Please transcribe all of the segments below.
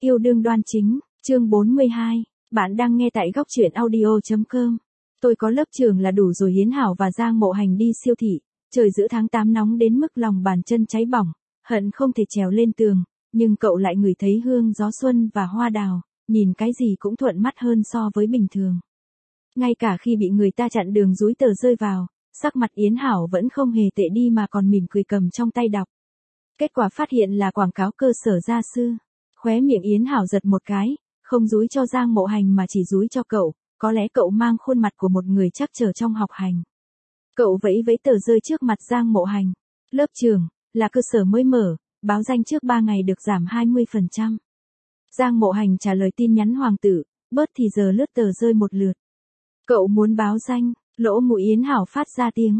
Yêu đương đoan chính, chương 42, bạn đang nghe tại góc truyện audio.com. Tôi có lớp trường là đủ rồi. Yến Hảo và Giang Mộ Hành đi siêu thị, trời giữa tháng 8 nóng đến mức lòng bàn chân cháy bỏng, hận không thể trèo lên tường, nhưng cậu lại ngửi thấy hương gió xuân và hoa đào, nhìn cái gì cũng thuận mắt hơn so với bình thường. Ngay cả khi bị người ta chặn đường dúi tờ rơi vào, sắc mặt Yến Hảo vẫn không hề tệ đi mà còn mỉm cười cầm trong tay đọc. Kết quả phát hiện là quảng cáo cơ sở gia sư. Khóe miệng Yến Hảo giật một cái, không dúi cho Giang Mộ Hành mà chỉ dúi cho cậu, có lẽ cậu mang khuôn mặt của một người chắc trở trong học hành. Cậu vẫy vẫy tờ rơi trước mặt Giang Mộ Hành. Lớp trường, là cơ sở mới mở, báo danh trước 3 ngày được giảm 20%. Giang Mộ Hành trả lời tin nhắn hoàng tử, bớt thì giờ lướt tờ rơi một lượt. Cậu muốn báo danh, lỗ mũi Yến Hảo phát ra tiếng.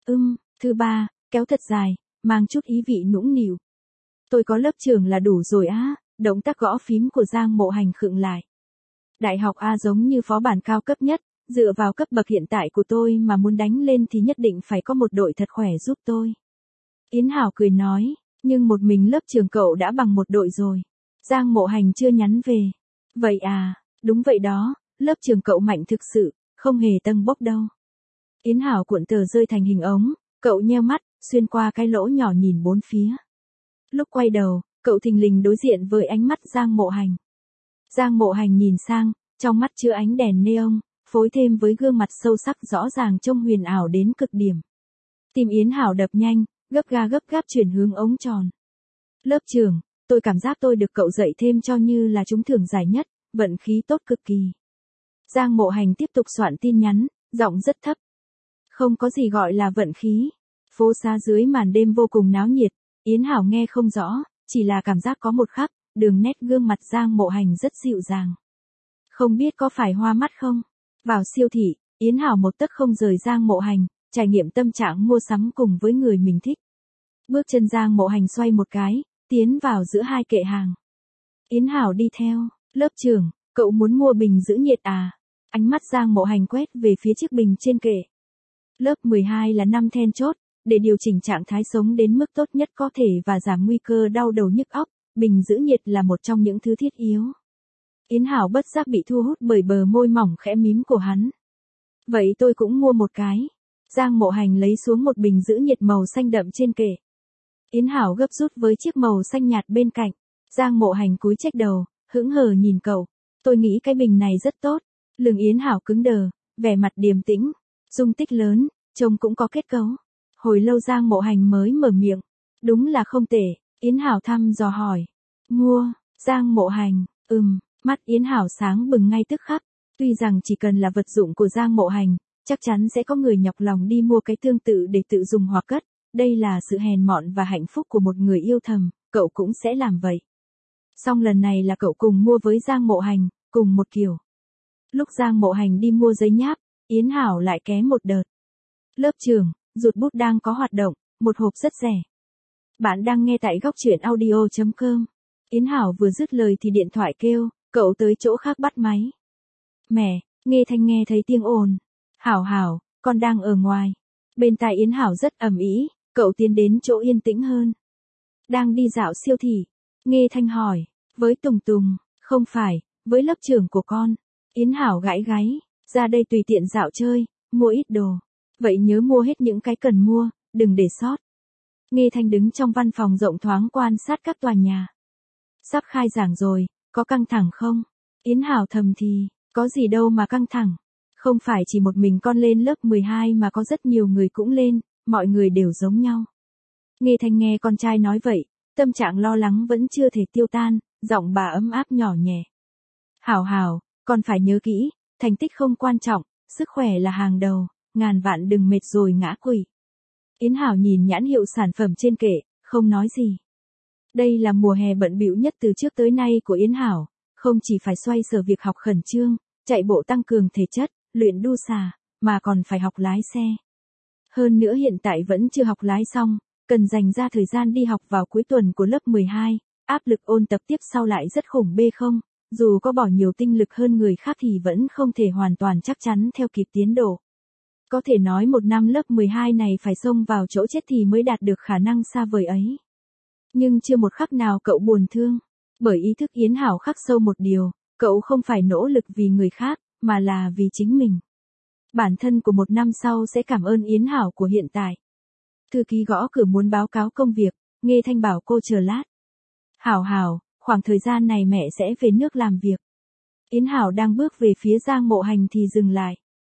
Thứ ba, kéo thật dài, mang chút ý vị nũng nịu. Tôi có lớp trường là đủ rồi á. Động tác gõ phím của Giang Mộ Hành khựng lại. Đại học A giống như phó bản cao cấp nhất, dựa vào cấp bậc hiện tại của tôi mà muốn đánh lên thì nhất định phải có một đội thật khỏe giúp tôi. Yến Hảo cười nói, nhưng một mình lớp trường cậu đã bằng một đội rồi. Giang Mộ Hành chưa nhắn về. Vậy à, đúng vậy đó, lớp trường cậu mạnh thực sự, không hề tâng bốc đâu. Yến Hảo cuộn tờ rơi thành hình ống, cậu nheo mắt, xuyên qua cái lỗ nhỏ nhìn bốn phía. Lúc quay đầu, cậu thình lình đối diện với ánh mắt Giang Mộ Hành. Giang Mộ Hành nhìn sang, trong mắt chứa ánh đèn neon, phối thêm với gương mặt sâu sắc rõ ràng trông huyền ảo đến cực điểm. Tim Yến Hảo đập nhanh, gấp gáp chuyển hướng ống tròn. Lớp trường, tôi cảm giác tôi được cậu dạy thêm cho như là trúng thưởng giải nhất, vận khí tốt cực kỳ. Giang Mộ Hành tiếp tục soạn tin nhắn, giọng rất thấp. Không có gì gọi là vận khí. Phố xá dưới màn đêm vô cùng náo nhiệt, Yến Hảo nghe không rõ. Chỉ là cảm giác có một khắc, đường nét gương mặt Giang Mộ Hành rất dịu dàng. Không biết có phải hoa mắt không? Vào siêu thị, Yến Hảo một tấc không rời Giang Mộ Hành, trải nghiệm tâm trạng mua sắm cùng với người mình thích. Bước chân Giang Mộ Hành xoay một cái, tiến vào giữa hai kệ hàng. Yến Hảo đi theo, lớp trưởng, cậu muốn mua bình giữ nhiệt à? Ánh mắt Giang Mộ Hành quét về phía chiếc bình trên kệ. Lớp 12 là năm then chốt. Để điều chỉnh trạng thái sống đến mức tốt nhất có thể và giảm nguy cơ đau đầu nhức óc, bình giữ nhiệt là một trong những thứ thiết yếu. Yến Hảo bất giác bị thu hút bởi bờ môi mỏng khẽ mím của hắn. Vậy tôi cũng mua một cái. Giang Mộ Hành lấy xuống một bình giữ nhiệt màu xanh đậm trên kệ. Yến Hảo gấp rút với chiếc màu xanh nhạt bên cạnh. Giang Mộ Hành cúi chếch đầu, hững hờ nhìn cậu. Tôi nghĩ cái bình này rất tốt. Lưng Yến Hảo cứng đờ, vẻ mặt điềm tĩnh. Dung tích lớn, trông cũng có kết cấu. Hồi lâu Giang Mộ Hành mới mở miệng. Đúng là không tệ, Yến Hảo thăm dò hỏi. Mua, Giang Mộ Hành, mắt Yến Hảo sáng bừng ngay tức khắc. Tuy rằng chỉ cần là vật dụng của Giang Mộ Hành, chắc chắn sẽ có người nhọc lòng đi mua cái tương tự để tự dùng hoặc cất. Đây là sự hèn mọn và hạnh phúc của một người yêu thầm, cậu cũng sẽ làm vậy. Song lần này là cậu cùng mua với Giang Mộ Hành, cùng một kiểu. Lúc Giang Mộ Hành đi mua giấy nháp, Yến Hảo lại ké một đợt. Lớp trường, Ruột bút đang có hoạt động, một hộp rất rẻ. Bạn đang nghe tại góc truyện audio.com. Yến Hảo vừa dứt lời thì điện thoại kêu, cậu tới chỗ khác bắt máy. Mẹ, nghe thấy tiếng ồn. Hảo, con đang ở ngoài. Bên tai Yến Hảo rất ầm ĩ, cậu tiến đến chỗ yên tĩnh hơn. Đang đi dạo siêu thị. Nghe Thanh hỏi, với Tùng, không phải, với lớp trưởng của con. Yến Hảo gãi gáy, ra đây tùy tiện dạo chơi, mua ít đồ. Vậy nhớ mua hết những cái cần mua, đừng để sót. Nghe Thanh đứng trong văn phòng rộng thoáng quan sát các tòa nhà. Sắp khai giảng rồi, có căng thẳng không? Yến Hảo thầm thì, có gì đâu mà căng thẳng. Không phải chỉ một mình con lên lớp 12 mà có rất nhiều người cũng lên, mọi người đều giống nhau. Nghe Thanh nghe con trai nói vậy, tâm trạng lo lắng vẫn chưa thể tiêu tan, giọng bà ấm áp nhỏ nhẹ. Hảo, con phải nhớ kỹ, thành tích không quan trọng, sức khỏe là hàng đầu. Ngàn vạn đừng mệt rồi ngã quỵ. Yến Hảo nhìn nhãn hiệu sản phẩm trên kệ, không nói gì. Đây là mùa hè bận bịu nhất từ trước tới nay của Yến Hảo, không chỉ phải xoay sở việc học khẩn trương, chạy bộ tăng cường thể chất, luyện đu xà, mà còn phải học lái xe. Hơn nữa hiện tại vẫn chưa học lái xong, cần dành ra thời gian đi học vào cuối tuần của lớp 12, áp lực ôn tập tiếp sau lại rất khủng bê không, dù có bỏ nhiều tinh lực hơn người khác thì vẫn không thể hoàn toàn chắc chắn theo kịp tiến độ. Có thể nói một năm lớp 12 này phải xông vào chỗ chết thì mới đạt được khả năng xa vời ấy. Nhưng chưa một khắc nào cậu buồn thương. Bởi ý thức Yến Hảo khắc sâu một điều, cậu không phải nỗ lực vì người khác, mà là vì chính mình. Bản thân của một năm sau sẽ cảm ơn Yến Hảo của hiện tại. Thư ký gõ cửa muốn báo cáo công việc, Nghê Thanh bảo cô chờ lát. Hảo Hảo, khoảng thời gian này mẹ sẽ về nước làm việc. Yến Hảo đang bước về phía Giang Mộ Hành thì dừng lại.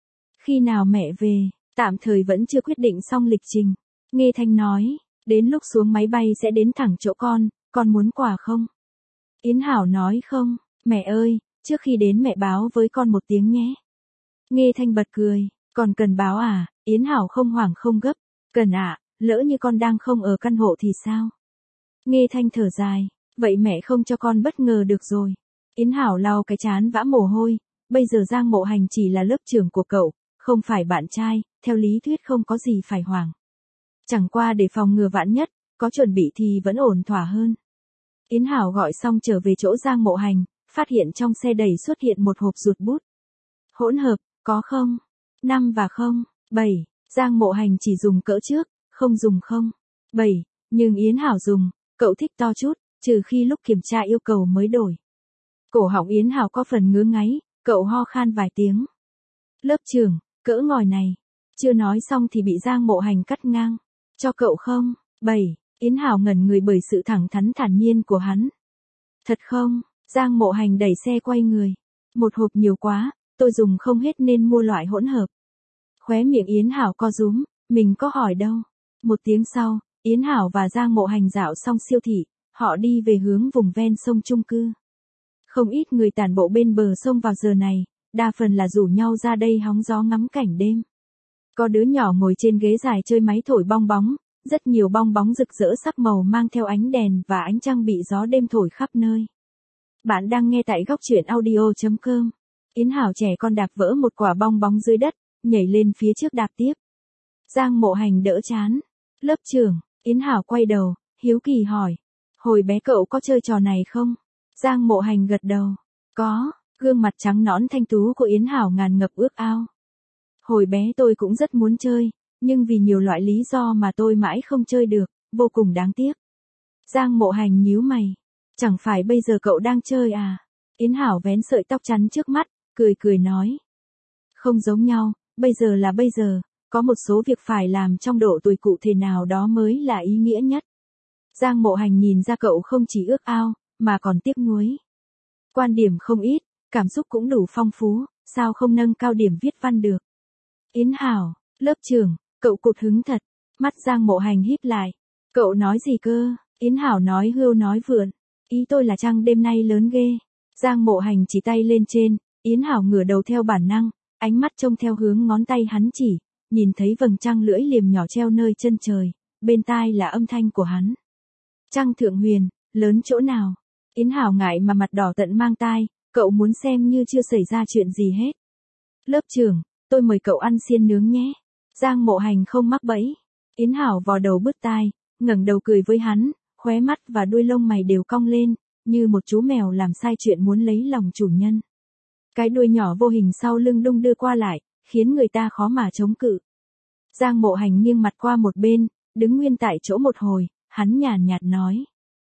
Khi nào mẹ về, tạm thời vẫn chưa quyết định xong lịch trình. Nghê Thanh nói, đến lúc xuống máy bay sẽ đến thẳng chỗ con muốn quà không? Yến Hảo nói không, mẹ ơi, trước khi đến mẹ báo với con một tiếng nhé. Nghê Thanh bật cười, còn cần báo à? Yến Hảo không hoảng không gấp, cần ạ, lỡ như con đang không ở căn hộ thì sao? Nghê Thanh thở dài, vậy mẹ không cho con bất ngờ được rồi. Yến Hảo lau cái trán vã mồ hôi, bây giờ Giang Mộ Hành chỉ là lớp trưởng của cậu, không phải bạn trai, theo lý thuyết không có gì phải hoảng. Chẳng qua để phòng ngừa vạn nhất, có chuẩn bị thì vẫn ổn thỏa hơn. Yến Hảo gọi xong trở về chỗ Giang Mộ Hành, phát hiện trong xe đầy xuất hiện một hộp ruột bút. Hỗn hợp, có không? 5 và 7, Giang Mộ Hành chỉ dùng cỡ trước, không dùng 7, nhưng Yến Hảo dùng, cậu thích to chút, trừ khi lúc kiểm tra yêu cầu mới đổi. Cổ họng Yến Hảo có phần ngứa ngáy, cậu ho khan vài tiếng. Lớp trưởng, cỡ ngòi này. Chưa nói xong thì bị Giang Mộ Hành cắt ngang. Cho cậu 7, Yến Hảo ngẩn người bởi sự thẳng thắn thản nhiên của hắn. Thật không? Giang Mộ Hành đẩy xe quay người. Một hộp nhiều quá, tôi dùng không hết nên mua loại hỗn hợp. Khóe miệng Yến Hảo co rúm, mình có hỏi đâu. Một tiếng sau, Yến Hảo và Giang Mộ Hành dạo xong siêu thị, họ đi về hướng vùng ven sông chung cư. Không ít người tản bộ bên bờ sông vào giờ này, đa phần là rủ nhau ra đây hóng gió ngắm cảnh đêm. Có đứa nhỏ ngồi trên ghế dài chơi máy thổi bong bóng, rất nhiều bong bóng rực rỡ sắc màu mang theo ánh đèn và ánh trăng bị gió đêm thổi khắp nơi. Bạn đang nghe tại góc truyện audio.com. Yến Hảo trẻ con đạp vỡ một quả bong bóng dưới đất, nhảy lên phía trước đạp tiếp. Giang Mộ Hành đỡ chán. Lớp trưởng, Yến Hảo quay đầu, hiếu kỳ hỏi. Hồi bé cậu có chơi trò này không? Giang Mộ Hành gật đầu. Có, gương mặt trắng nõn thanh tú của Yến Hảo ngàn ngập ước ao. Hồi bé tôi cũng rất muốn chơi, nhưng vì nhiều loại lý do mà tôi mãi không chơi được, vô cùng đáng tiếc. Giang Mộ Hành nhíu mày. Chẳng phải bây giờ cậu đang chơi à? Yến Hảo vén sợi tóc chắn trước mắt, cười nói. Không giống nhau, bây giờ là bây giờ, có một số việc phải làm trong độ tuổi cụ thể nào đó mới là ý nghĩa nhất. Giang Mộ Hành nhìn ra cậu không chỉ ước ao, mà còn tiếc nuối. Quan điểm không ít, cảm xúc cũng đủ phong phú, sao không nâng cao điểm viết văn được. Yến Hảo, lớp trưởng, cậu cụt hứng thật. Mắt Giang Mộ Hành híp lại. Cậu nói gì cơ? Yến Hảo nói hưu nói vượn. Ý tôi là trăng đêm nay lớn ghê. Giang Mộ Hành chỉ tay lên trên, Yến Hảo ngửa đầu theo bản năng, ánh mắt trông theo hướng ngón tay hắn chỉ, nhìn thấy vầng trăng lưỡi liềm nhỏ treo nơi chân trời, bên tai là âm thanh của hắn. Trăng thượng huyền, lớn chỗ nào? Yến Hảo ngại mà mặt đỏ tận mang tai, cậu muốn xem như chưa xảy ra chuyện gì hết. Lớp trưởng, tôi mời cậu ăn xiên nướng nhé. Giang Mộ Hành không mắc bẫy. Yến Hảo vò đầu bứt tai, ngẩng đầu cười với hắn, khóe mắt và đuôi lông mày đều cong lên, như một chú mèo làm sai chuyện muốn lấy lòng chủ nhân. Cái đuôi nhỏ vô hình sau lưng đung đưa qua lại, khiến người ta khó mà chống cự. Giang Mộ Hành nghiêng mặt qua một bên, đứng nguyên tại chỗ một hồi, hắn nhàn nhạt nói.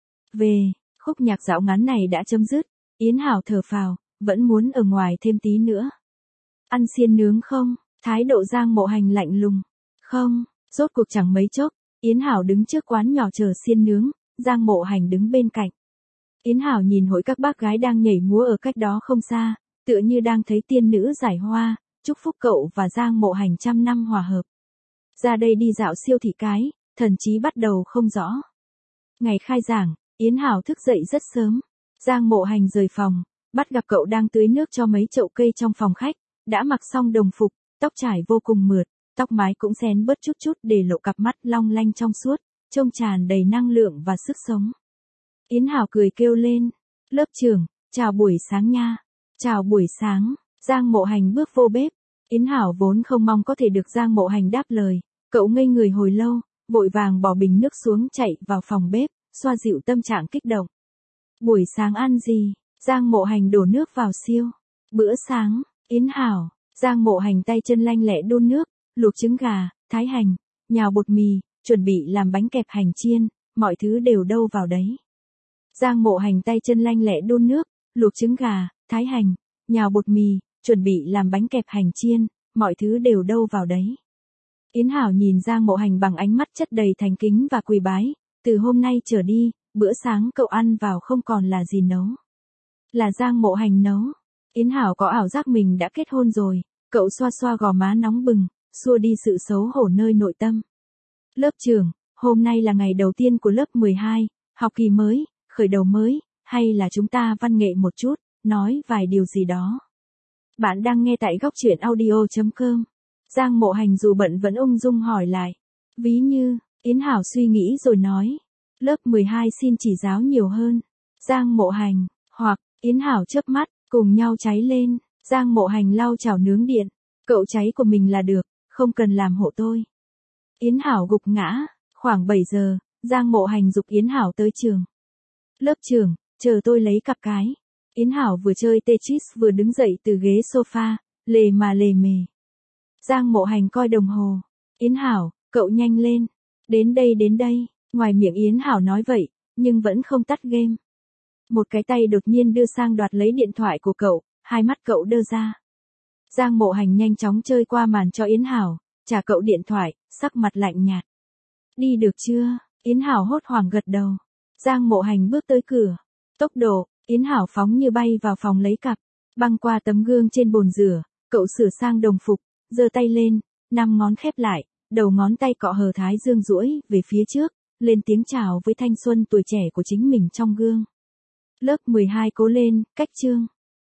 Về, khúc nhạc dạo ngắn này đã chấm dứt, Yến Hảo thở phào, vẫn muốn ở ngoài thêm tí nữa. Ăn xiên nướng không? Thái độ Giang Mộ Hành lạnh lùng. Không, rốt cuộc chẳng mấy chốc, Yến Hảo đứng trước quán nhỏ chờ xiên nướng, Giang Mộ Hành đứng bên cạnh. Yến Hảo nhìn hội các bác gái đang nhảy múa ở cách đó không xa, tựa như đang thấy tiên nữ giải hoa, chúc phúc cậu và Giang Mộ Hành trăm năm hòa hợp. Ra đây đi dạo siêu thị cái, thần chí bắt đầu không rõ. Ngày khai giảng, Yến Hảo thức dậy rất sớm. Giang Mộ Hành rời phòng, bắt gặp cậu đang tưới nước cho mấy chậu cây trong phòng khách, đã mặc xong đồng phục, tóc trải vô cùng mượt, tóc mái cũng xén bớt chút để lộ cặp mắt long lanh trong suốt, trông tràn đầy năng lượng và sức sống. Yến Hảo cười kêu lên, lớp trưởng, chào buổi sáng nha. Chào buổi sáng. Giang Mộ Hành bước vô bếp. Yến Hảo vốn không mong có thể được Giang Mộ Hành đáp lời, cậu ngây người hồi lâu, vội vàng bỏ bình nước xuống chạy vào phòng bếp, xoa dịu tâm trạng kích động. Buổi sáng ăn gì? Giang Mộ Hành đổ nước vào siêu. Bữa sáng, Yến Hảo. Giang Mộ Hành tay chân lanh lẹ đun nước, luộc trứng gà, thái hành, nhào bột mì, chuẩn bị làm bánh kẹp hành chiên, mọi thứ đều đâu vào đấy. Giang Mộ Hành tay chân lanh lẹ đun nước, luộc trứng gà, thái hành, nhào bột mì, chuẩn bị làm bánh kẹp hành chiên, mọi thứ đều đâu vào đấy. Yến Hảo nhìn Giang Mộ Hành bằng ánh mắt chất đầy thành kính và quỳ bái, từ hôm nay trở đi, bữa sáng cậu ăn vào không còn là gì nấu. Là Giang Mộ Hành nấu. Yến Hảo có ảo giác mình đã kết hôn rồi, cậu xoa xoa gò má nóng bừng, xua đi sự xấu hổ nơi nội tâm. Lớp trưởng, hôm nay là ngày đầu tiên của lớp 12, học kỳ mới, khởi đầu mới, hay là chúng ta văn nghệ một chút, nói vài điều gì đó. Bạn đang nghe tại góc truyện audio.com. Giang Mộ Hành dù bận vẫn ung dung hỏi lại. Ví như, Yến Hảo suy nghĩ rồi nói. Lớp 12 xin chỉ giáo nhiều hơn. Giang Mộ Hành, hoặc, Yến Hảo chớp mắt, cùng nhau cháy lên. Giang Mộ Hành lau chảo nướng điện. Cậu cháy của mình là được, không cần làm hộ tôi. Yến Hảo gục ngã. Khoảng 7 giờ, Giang Mộ Hành giục Yến Hảo tới trường. Lớp trưởng, chờ tôi lấy cặp cái. Yến Hảo vừa chơi Tetris vừa đứng dậy từ ghế sofa, lề mà lề mề. Giang Mộ Hành coi đồng hồ. Yến Hảo, cậu nhanh lên. Đến đây. Ngoài miệng Yến Hảo nói vậy, nhưng vẫn không tắt game. Một cái tay đột nhiên đưa sang đoạt lấy điện thoại của cậu, hai mắt cậu đơ ra. Giang Mộ Hành nhanh chóng chơi qua màn cho Yến Hảo, trả cậu điện thoại, sắc mặt lạnh nhạt. Đi được chưa? Yến Hảo hốt hoảng gật đầu. Giang Mộ Hành bước tới cửa. Tốc độ, Yến Hảo phóng như bay vào phòng lấy cặp. Băng qua tấm gương trên bồn rửa, cậu sửa sang đồng phục, giơ tay lên, 5 ngón khép lại, đầu ngón tay cọ hờ thái dương duỗi về phía trước, lên tiếng chào với thanh xuân tuổi trẻ của chính mình trong gương. Lớp 12 cố lên, cách chương.